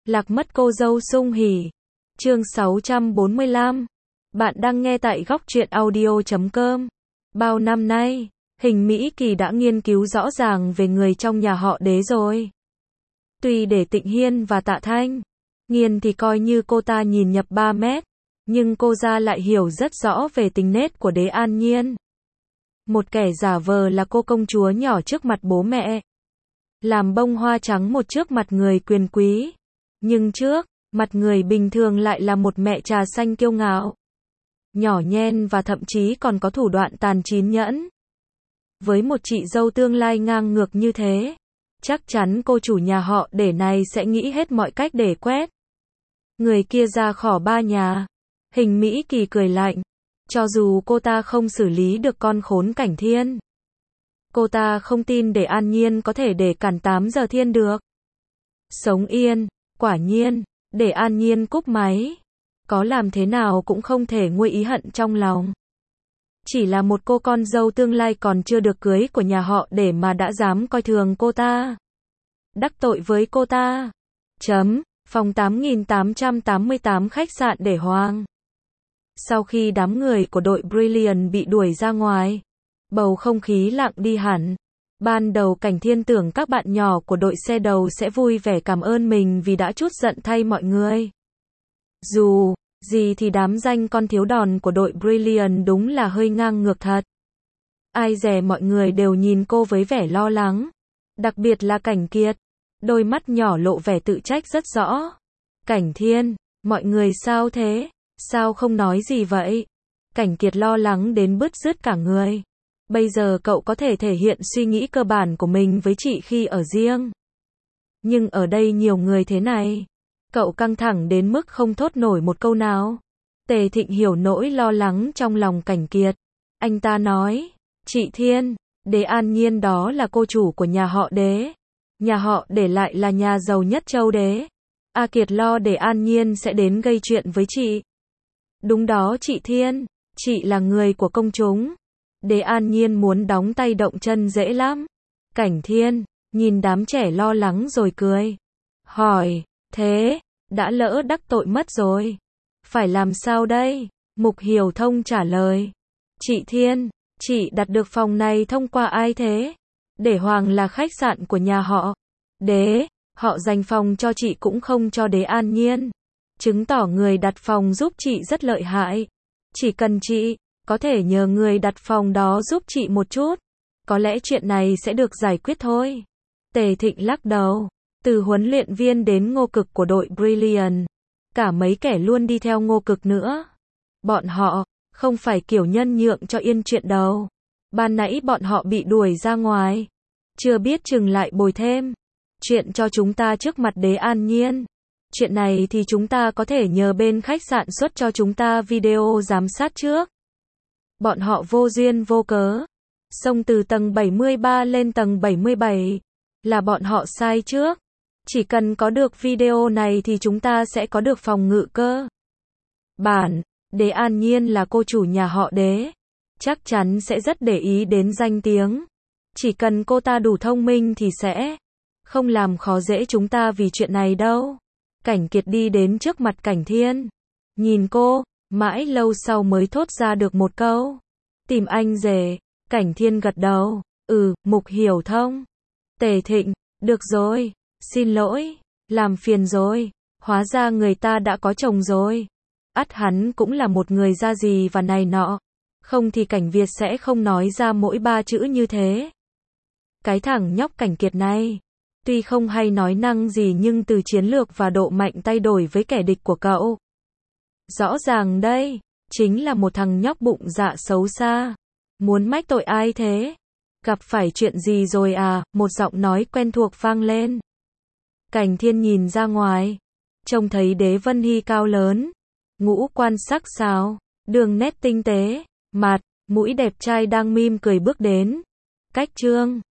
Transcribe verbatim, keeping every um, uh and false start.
Lạc mất cô dâu sung hỉ. Chương sáu trăm bốn mươi lăm. Bạn đang nghe tại góc truyện audio chấm com. Bao năm nay, Hình Mỹ Kỳ đã nghiên cứu rõ ràng về người trong nhà họ Đế rồi. Tuy để Tịnh Hiên và Tạ Thanh Nghiên thì coi như cô ta nhìn nhập ba mét, nhưng cô ra lại hiểu rất rõ về tính nết của Đế An Nhiên. Một kẻ giả vờ là cô công chúa nhỏ trước mặt bố mẹ, làm bông hoa trắng một trước mặt người quyền quý, nhưng trước mặt người bình thường lại là một mẹ trà xanh kiêu ngạo, nhỏ nhen và thậm chí còn có thủ đoạn tàn chín nhẫn. Với một chị dâu tương lai ngang ngược như thế, chắc chắn cô chủ nhà họ Đế này sẽ nghĩ hết mọi cách để quét người kia ra khỏi ba nhà. Hình Mỹ Kỳ cười lạnh. Cho dù cô ta không xử lý được con khốn Cảnh Thiên, cô ta không tin Đế An Nhiên có thể để cản tám giờ thiên được. Sống yên. Quả nhiên, Đế An Nhiên cúp máy. Có làm thế nào cũng không thể nguôi ý hận trong lòng. Chỉ là một cô con dâu tương lai còn chưa được cưới của nhà họ Đế mà đã dám coi thường cô ta, đắc tội với cô ta. Chấm. Phòng tám nghìn tám trăm tám mươi tám khách sạn Đế Hoàng. Sau khi đám người của đội Brilliant bị đuổi ra ngoài, bầu không khí lặng đi hẳn. Ban đầu Cảnh Thiên tưởng các bạn nhỏ của đội xe đầu sẽ vui vẻ cảm ơn mình vì đã trút giận thay mọi người. Dù gì thì đám danh con thiếu đòn của đội Brilliant đúng là hơi ngang ngược thật. Ai dè mọi người đều nhìn cô với vẻ lo lắng. Đặc biệt là Cảnh Kiệt. Đôi mắt nhỏ lộ vẻ tự trách rất rõ. Cảnh Thiên, mọi người sao thế? Sao không nói gì vậy? Cảnh Kiệt lo lắng đến bứt rứt cả người. Bây giờ cậu có thể thể hiện suy nghĩ cơ bản của mình với chị khi ở riêng. Nhưng ở đây nhiều người thế này. Cậu căng thẳng đến mức không thốt nổi một câu nào. Tề Thịnh hiểu nỗi lo lắng trong lòng Cảnh Kiệt. Anh ta nói, chị Thiên, Đế An Nhiên đó là cô chủ của nhà họ Đế. Nhà họ Đế lại là nhà giàu nhất châu Đế. A Kiệt lo Đế An Nhiên sẽ đến gây chuyện với chị. Đúng đó chị Thiên, chị là người của công chúng. Đế An Nhiên muốn đóng tay động chân dễ lắm. Cảnh Thiên nhìn đám trẻ lo lắng rồi cười. Hỏi, thế, đã lỡ đắc tội mất rồi. Phải làm sao đây? Mục Hiểu Thông trả lời. Chị Thiên, chị đặt được phòng này thông qua ai thế? Đế Hoàng là khách sạn của nhà họ Đế, họ dành phòng cho chị cũng không cho Đế An Nhiên. Chứng tỏ người đặt phòng giúp chị rất lợi hại. Chỉ cần chị có thể nhờ người đặt phòng đó giúp chị một chút, có lẽ chuyện này sẽ được giải quyết thôi. Tề Thịnh lắc đầu. Từ huấn luyện viên đến Ngô Cực của đội Brilliant, cả mấy kẻ luôn đi theo Ngô Cực nữa. Bọn họ không phải kiểu nhân nhượng cho yên chuyện đâu. Ban nãy bọn họ bị đuổi ra ngoài, chưa biết chừng lại bồi thêm chuyện cho chúng ta trước mặt Đế An Nhiên. Chuyện này thì chúng ta có thể nhờ bên khách sạn xuất cho chúng ta video giám sát trước. Bọn họ vô duyên vô cớ xông từ tầng bảy mươi ba lên tầng bảy mươi bảy, là bọn họ sai trước. Chỉ cần có được video này thì chúng ta sẽ có được phòng ngự cơ bản. Đế An Nhiên là cô chủ nhà họ Đế, chắc chắn sẽ rất để ý đến danh tiếng. Chỉ cần cô ta đủ thông minh thì sẽ không làm khó dễ chúng ta vì chuyện này đâu. Cảnh Kiệt đi đến trước mặt Cảnh Thiên, nhìn cô, mãi lâu sau mới thốt ra được một câu. Tìm anh rể. Cảnh Thiên gật đầu. Ừ, Mục Hiểu Thông. Tề Thịnh, được rồi, xin lỗi, làm phiền rồi. Hóa ra người ta đã có chồng rồi. Ắt hắn cũng là một người ra gì và này nọ. Không thì Cảnh Việt sẽ không nói ra mỗi ba chữ như thế. Cái thằng nhóc Cảnh Kiệt này, tuy không hay nói năng gì nhưng từ chiến lược và độ mạnh tay đổi với kẻ địch của cậu, rõ ràng đây chính là một thằng nhóc bụng dạ xấu xa. Muốn mách tội ai thế? Gặp phải chuyện gì rồi à? Một giọng nói quen thuộc vang lên. Cảnh Thiên nhìn ra ngoài, trông thấy Đế Vân Hy cao lớn, ngũ quan sắc sảo, đường nét tinh tế, mặt, mũi đẹp trai đang mỉm cười bước đến. Cách Trương